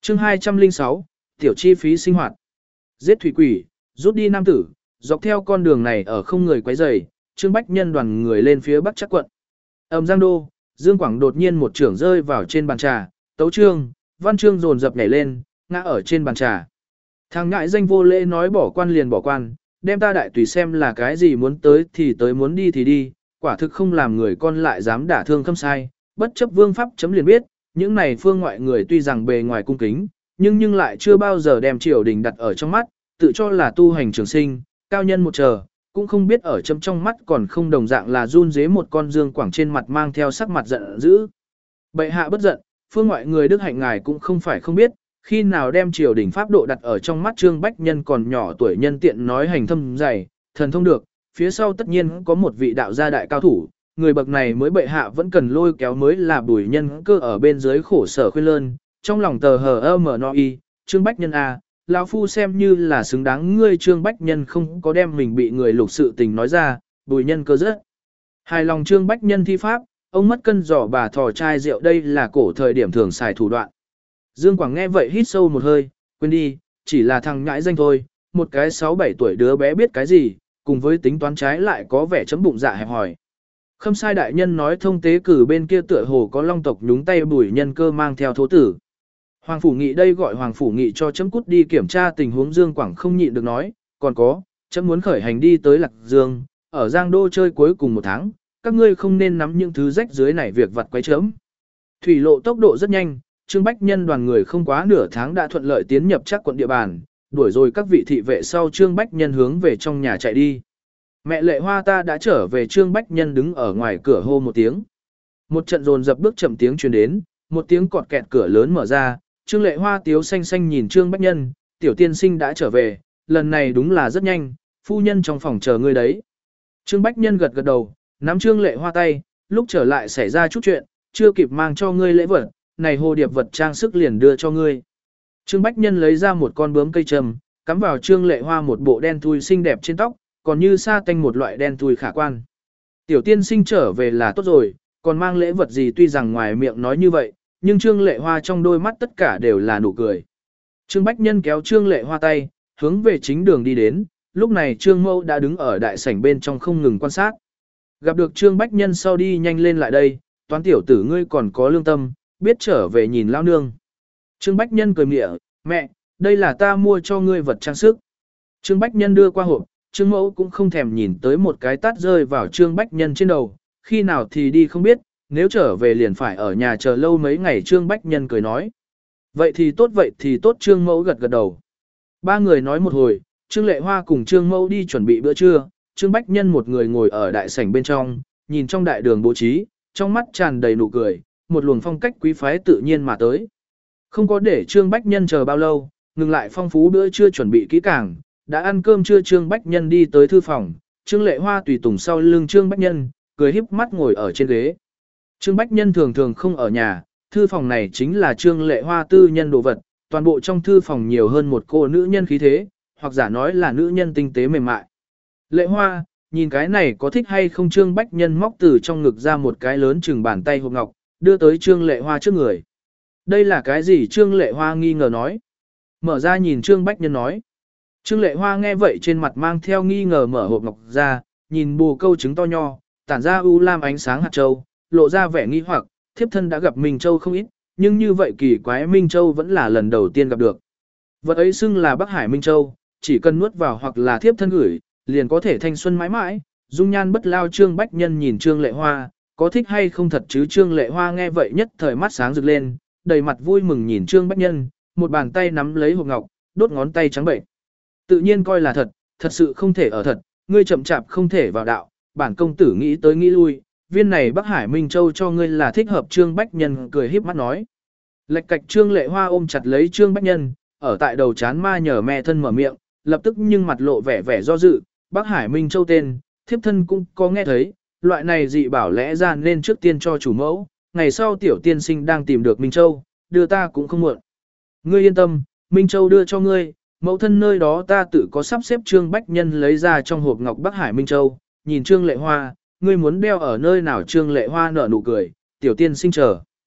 chương 206, tiểu chi phí sinh hoạt. Giết thủy quỷ, rút đi nam tử, dọc theo con đường này ở không người quấy rầy, Trương Bách Nhân đoàn người lên phía bắc Trác quận. Ầm Giang Đô, Dương Quảng đột nhiên một chưởng rơi vào trên bàn trà, Tấu Trương, Văn Trương dồn dập nhảy lên, ngã ở trên bàn trà. Thằng ngại danh vô lễ nói bỏ quan liền bỏ quan, đem ta đại tùy xem là cái gì muốn tới thì tới muốn đi thì đi, quả thực không làm người con lại dám đả thương Khâm Sai, bất chấp vương pháp chấm liền biết, những này phương ngoại người tuy rằng bề ngoài cung kính, nhưng lại chưa bao giờ đem triều đình đặt ở trong mắt, tự cho là tu hành trường sinh, cao nhân một chờ, cũng không biết ở chấm trong mắt còn không đồng dạng là run dế một con Dương Quảng trên mặt mang theo sắc mặt giận dữ. Bệ hạ bất giận, phương ngoại người đức hạnh ngài cũng không phải không biết, khi nào đem triều đình pháp độ đặt ở trong mắt Trương Bách Nhân còn nhỏ tuổi nhân tiện nói hành thâm dày, thần thông được, phía sau tất nhiên có một vị đạo gia đại cao thủ, người bậc này mới bệ hạ vẫn cần lôi kéo mới là Bùi Nhân Cơ ở bên dưới khổ sở khuyên lơn, trong lòng tờ hờ mở no y, Trương Bách Nhân a, lão phu xem như là xứng đáng ngươi. Trương Bách Nhân không có đem mình bị người lục sự tình nói ra, Bùi Nhân Cơ rất hài lòng Trương Bách Nhân thi pháp, ông mất cân giỏ bà thò chai rượu, đây là cổ thời điểm thường xài thủ đoạn. Dương Quảng nghe vậy hít sâu một hơi, quên đi, chỉ là thằng nhãi danh thôi, một cái 6-7 tuổi đứa bé biết cái gì, cùng với tính toán trái lại có vẻ chấm bụng dạ hẹp hòi. Khâm Sai đại nhân nói thông tế cử bên kia tựa hồ có long tộc nhúng tay Bùi Nhân Cơ mang theo thố tử. Hoàng Phủ Nghị đây gọi Hoàng Phủ Nghị cho chấm cút đi kiểm tra tình huống. Dương Quảng không nhịn được nói, còn có, chấm muốn khởi hành đi tới Lạc Dương, ở Giang Đô chơi cuối cùng 1 tháng, các ngươi không nên nắm những thứ rách dưới này việc vặt quấy chấm. Thủy lộ tốc độ rất nhanh, Trương Bách Nhân đoàn người không quá nửa tháng đã thuận lợi tiến nhập Trác quận địa bàn, đuổi rồi các vị thị vệ sau Trương Bách Nhân hướng về trong nhà chạy đi. Mẹ Lệ Hoa ta đã trở về. Trương Bách Nhân đứng ở ngoài cửa hô một tiếng. Một trận dồn dập bước chậm tiếng truyền đến, một tiếng cọt kẹt cửa lớn mở ra, Trương Lệ Hoa tiếu xanh xanh nhìn Trương Bách Nhân, tiểu tiên sinh đã trở về, lần này đúng là rất nhanh, phu nhân trong phòng chờ ngươi đấy. Trương Bách Nhân gật gật đầu, nắm Trương Lệ Hoa tay, lúc trở lại xảy ra chút chuyện, chưa kịp mang cho ngươi lễ vật, này hồ điệp vật trang sức liền đưa cho ngươi. Trương Bách Nhân lấy ra một con bướm cây trầm, cắm vào Trương Lệ Hoa một bộ đen thui xinh đẹp trên tóc, còn như sa tanh một loại đen thui khả quan. Tiểu tiên sinh trở về là tốt rồi, còn mang lễ vật gì? Tuy rằng ngoài miệng nói như vậy, nhưng Trương Lệ Hoa trong đôi mắt tất cả đều là nụ cười. Trương Bách Nhân kéo Trương Lệ Hoa tay, hướng về chính đường đi đến, lúc này Trương Mẫu đã đứng ở đại sảnh bên trong không ngừng quan sát. Gặp được Trương Bách Nhân sau đi nhanh lên lại đây, toán tiểu tử ngươi còn có lương tâm, biết trở về nhìn lao nương. Trương Bách Nhân cười mỉa, mẹ, đây là ta mua cho ngươi vật trang sức. Trương Bách Nhân đưa qua hộp, Trương Mẫu cũng không thèm nhìn tới, một cái tát rơi vào Trương Bách Nhân trên đầu, khi nào thì đi không biết, nếu trở về liền phải ở nhà chờ lâu mấy ngày. Trương Bách Nhân cười nói. Vậy thì tốt. Trương Mẫu gật gật đầu. Ba người nói một hồi, Trương Lệ Hoa cùng Trương Mẫu đi chuẩn bị bữa trưa, Trương Bách Nhân một người ngồi ở đại sảnh bên trong, nhìn trong đại đường bố trí, trong mắt tràn đầy nụ cười, một luồng phong cách quý phái tự nhiên mà tới. Không có để Trương Bách Nhân chờ bao lâu, ngừng lại phong phú bữa trưa chuẩn bị kỹ càng, đã ăn cơm trưa. Trương Bách Nhân đi tới thư phòng, Trương Lệ Hoa tùy tùng sau lưng Trương Bách Nhân, cười híp mắt ngồi ở trên ghế. Trương Bách Nhân thường thường không ở nhà, thư phòng này chính là Trương Lệ Hoa tư nhân đồ vật, toàn bộ trong thư phòng nhiều hơn một cô nữ nhân khí thế, hoặc giả nói là nữ nhân tinh tế mềm mại. Lệ Hoa, nhìn cái này có thích hay không? Trương Bách Nhân móc từ trong ngực ra một cái lớn chừng bàn tay hộp ngọc, đưa tới Trương Lệ Hoa trước người. Đây là cái gì? Trương Lệ Hoa nghi ngờ nói. Mở ra nhìn Trương Bách Nhân nói. Trương Lệ Hoa nghe vậy trên mặt mang theo nghi ngờ, mở hộp ngọc ra, nhìn bồ câu trứng to nho, tản ra u lam ánh sáng hạt châu, lộ ra vẻ nghi hoặc, thiếp thân đã gặp Minh Châu không ít, nhưng như vậy kỳ quái Minh Châu vẫn là lần đầu tiên gặp được. Vật ấy xưng là Bắc Hải Minh Châu, chỉ cần nuốt vào hoặc là thiếp thân gửi, liền có thể thanh xuân mãi mãi, dung nhan bất lao. Trương Bách Nhân nhìn Trương Lệ Hoa, có thích hay không thật chứ? Trương Lệ Hoa nghe vậy nhất thời mắt sáng rực lên, đầy mặt vui mừng nhìn Trương Bách Nhân, một bàn tay nắm lấy hộp ngọc, đốt ngón tay trắng bệnh. Tự nhiên coi là thật, thật sự không thể ở thật, ngươi chậm chạp không thể vào đạo, bản công tử nghĩ tới nghĩ lui, viên này Bắc Hải Minh Châu cho ngươi là thích hợp. Trương Bách Nhân cười híp mắt nói. Lệch cạch Trương Lệ Hoa ôm chặt lấy Trương Bách Nhân, ở tại đầu chán ma nhờ mẹ thân mở miệng, lập tức nhưng mặt lộ vẻ do dự. Bắc Hải Minh Châu tên, thiếp thân cũng có nghe thấy, loại này dị bảo lẽ ra nên trước tiên cho chủ mẫu, ngày sau tiểu tiên sinh đang tìm được Minh Châu, đưa ta cũng không muộn. Ngươi yên tâm, Minh Châu đưa cho ngươi, mẫu thân nơi đó ta tự có sắp xếp. Trương Bách Nhân lấy ra trong hộp ngọc Bắc Hải Minh Châu, nhìn Trương Lệ Hoa, ngươi muốn đeo ở nơi nào? Trương Lệ Hoa nở nụ cười, tiểu tiên sinh chờ.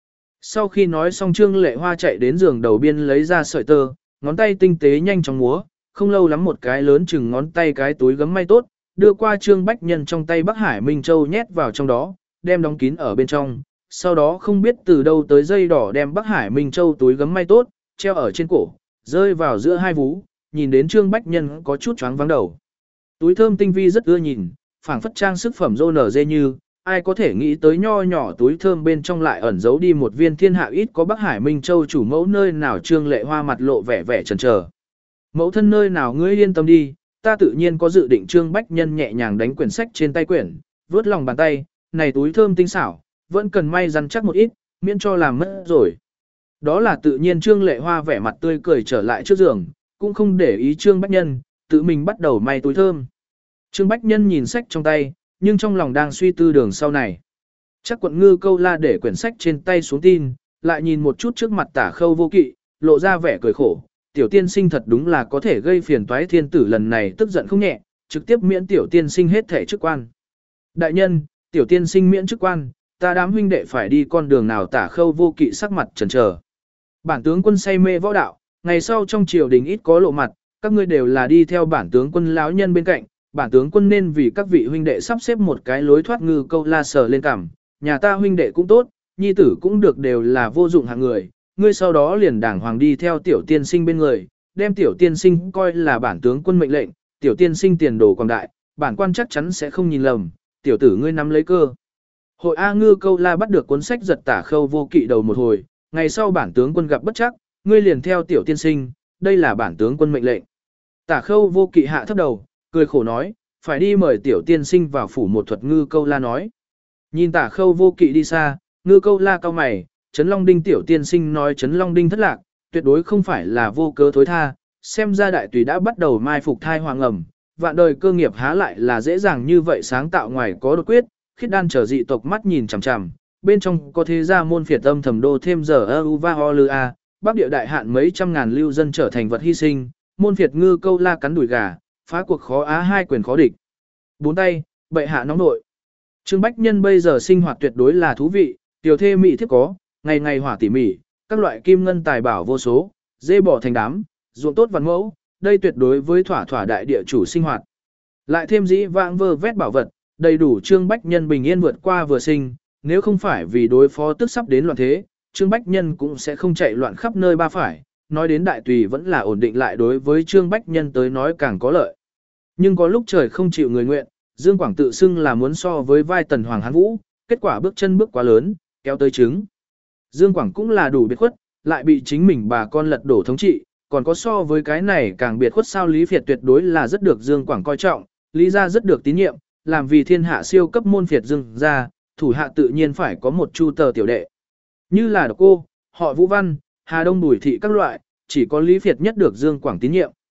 Sau khi nói xong Trương Lệ Hoa chạy đến giường đầu biên lấy ra sợi tơ, ngón tay tinh tế nhanh chóng múa, không lâu lắm một cái lớn chừng ngón tay cái túi gấm may tốt, đưa qua Trương Bách Nhân trong tay Bắc Hải Minh Châu nhét vào trong đó, đem đóng kín ở bên trong, sau đó không biết từ đâu tới dây đỏ đem Bắc Hải Minh Châu túi gấm may tốt, treo ở trên cổ, rơi vào giữa hai vú, nhìn đến Trương Bách Nhân có chút choáng váng đầu. Túi thơm tinh vi rất ưa nhìn, phảng phất trang sức phẩm rô nở dê như, ai có thể nghĩ tới nho nhỏ túi thơm bên trong lại ẩn giấu đi một viên thiên hạ ít có Bắc Hải Minh Châu chủ mẫu nơi nào Trương Lệ Hoa mặt lộ vẻ vẻ chần chờ. Mẫu thân nơi nào ngươi yên tâm đi, ta tự nhiên có dự định. Trương Bách Nhân nhẹ nhàng đánh quyển sách trên tay quyển, vớt lòng bàn tay, này túi thơm tinh xảo, vẫn cần may rắn chắc một ít, miễn cho làm mất rồi. Đó là tự nhiên. Trương Lệ Hoa vẻ mặt tươi cười trở lại trước giường, cũng không để ý Trương Bách Nhân, tự mình bắt đầu may túi thơm. Trương Bách Nhân nhìn sách trong tay, nhưng trong lòng đang suy tư đường sau này. Chắc Quận Ngư Câu La để quyển sách trên tay xuống tin, lại nhìn một chút trước mặt Tả Khâu Vô Kỵ, lộ ra vẻ cười khổ. Tiểu tiên sinh thật đúng là có thể gây phiền toái thiên tử, lần này tức giận không nhẹ, trực tiếp miễn tiểu tiên sinh hết thể chức quan. Đại nhân, tiểu tiên sinh miễn chức quan, ta đám huynh đệ phải đi con đường nào? Tả Khâu Vô Kỵ sắc mặt chần chờ. Bản tướng quân say mê võ đạo, ngày sau trong triều đình ít có lộ mặt, các ngươi đều là đi theo bản tướng quân lão nhân bên cạnh, bản tướng quân nên vì các vị huynh đệ sắp xếp một cái lối thoát. Ngư Câu La sờ lên cằm, nhà ta huynh đệ cũng tốt, nhi tử cũng được, đều là vô dụng hạng người, ngươi sau đó liền đàng hoàng đi theo tiểu tiên sinh bên người, đem tiểu tiên sinh coi là bản tướng quân mệnh lệnh, tiểu tiên sinh tiền đồ quảng đại, bản quan chắc chắn sẽ không nhìn lầm, tiểu tử ngươi nắm lấy cơ hội. A Ngư Câu La bắt được cuốn sách giật Tả Khâu Vô Kỵ đầu một hồi, ngày sau bản tướng quân gặp bất chắc, ngươi liền theo tiểu tiên sinh, đây là bản tướng quân mệnh lệnh. Tả Khâu Vô Kỵ hạ thấp đầu, cười khổ nói, phải đi mời tiểu tiên sinh vào phủ một thuật. Ngư Câu La nói. Nhìn Tả Khâu Vô Kỵ đi xa, Ngư Câu La cau mày, Trấn Long Đinh tiểu tiên sinh nói Trấn Long Đinh thất lạc, tuyệt đối không phải là vô cớ thối tha, xem ra đại tùy đã bắt đầu mai phục thai hoàng ẩm, vạn đời cơ nghiệp há lại là dễ dàng như vậy sáng tạo. Ngoài có đột quyết, khiết đan trở dị tộc mắt nhìn chằm chằm, bên trong có thế gia môn phiệt âm thầm đô thêm giờ ưu va ho lư a, bắc địa đại hạn mấy trăm ngàn lưu dân trở thành vật hy sinh, môn phiệt Ngư Câu La cắn đùi gà, phá cuộc khó á, hai quyền khó địch. Bốn tay, bệ hạ nóng nội. Trương Bách Nhân bây giờ sinh hoạt tuyệt đối là thú vị, tiểu thê mỹ thiếp có, ngày ngày hỏa tỉ mỉ, các loại kim ngân tài bảo vô số, dê bỏ thành đám, ruộng tốt văn mẫu, đây tuyệt đối với thỏa thỏa đại địa chủ sinh hoạt. Lại thêm dĩ vãng vơ vét bảo vật, đầy đủ Trương Bách Nhân bình yên vượt qua vừa sinh, nếu không phải vì đối phó tức sắp đến loạn thế, Trương Bách Nhân cũng sẽ không chạy loạn khắp nơi ba phải. Nói đến đại tùy vẫn là ổn định lại, đối với Trương Bách Nhân tới nói càng có lợi. Nhưng có lúc trời không chịu người nguyện, Dương Quảng tự xưng là muốn so với vai tần Hoàng Hán Vũ, kết quả bước chân bước quá lớn, kéo tới trứng. Dương Quảng cũng là đủ biệt khuất, lại bị chính mình bà con lật đổ thống trị, còn có so với cái này càng biệt khuất sao? Lý Việt tuyệt đối là rất được Dương Quảng coi trọng, Lý gia rất được tín nhiệm, làm vì thiên hạ siêu cấp môn phiệt Dương gia, thủ hạ tự nhiên phải có một chu tờ tiểu đệ. Như là Độc Cô, họ Vũ Văn, Hà Đông Bùi Thị các loại, chỉ có Lý Việt nhất được Dương Quảng tín nhiệm.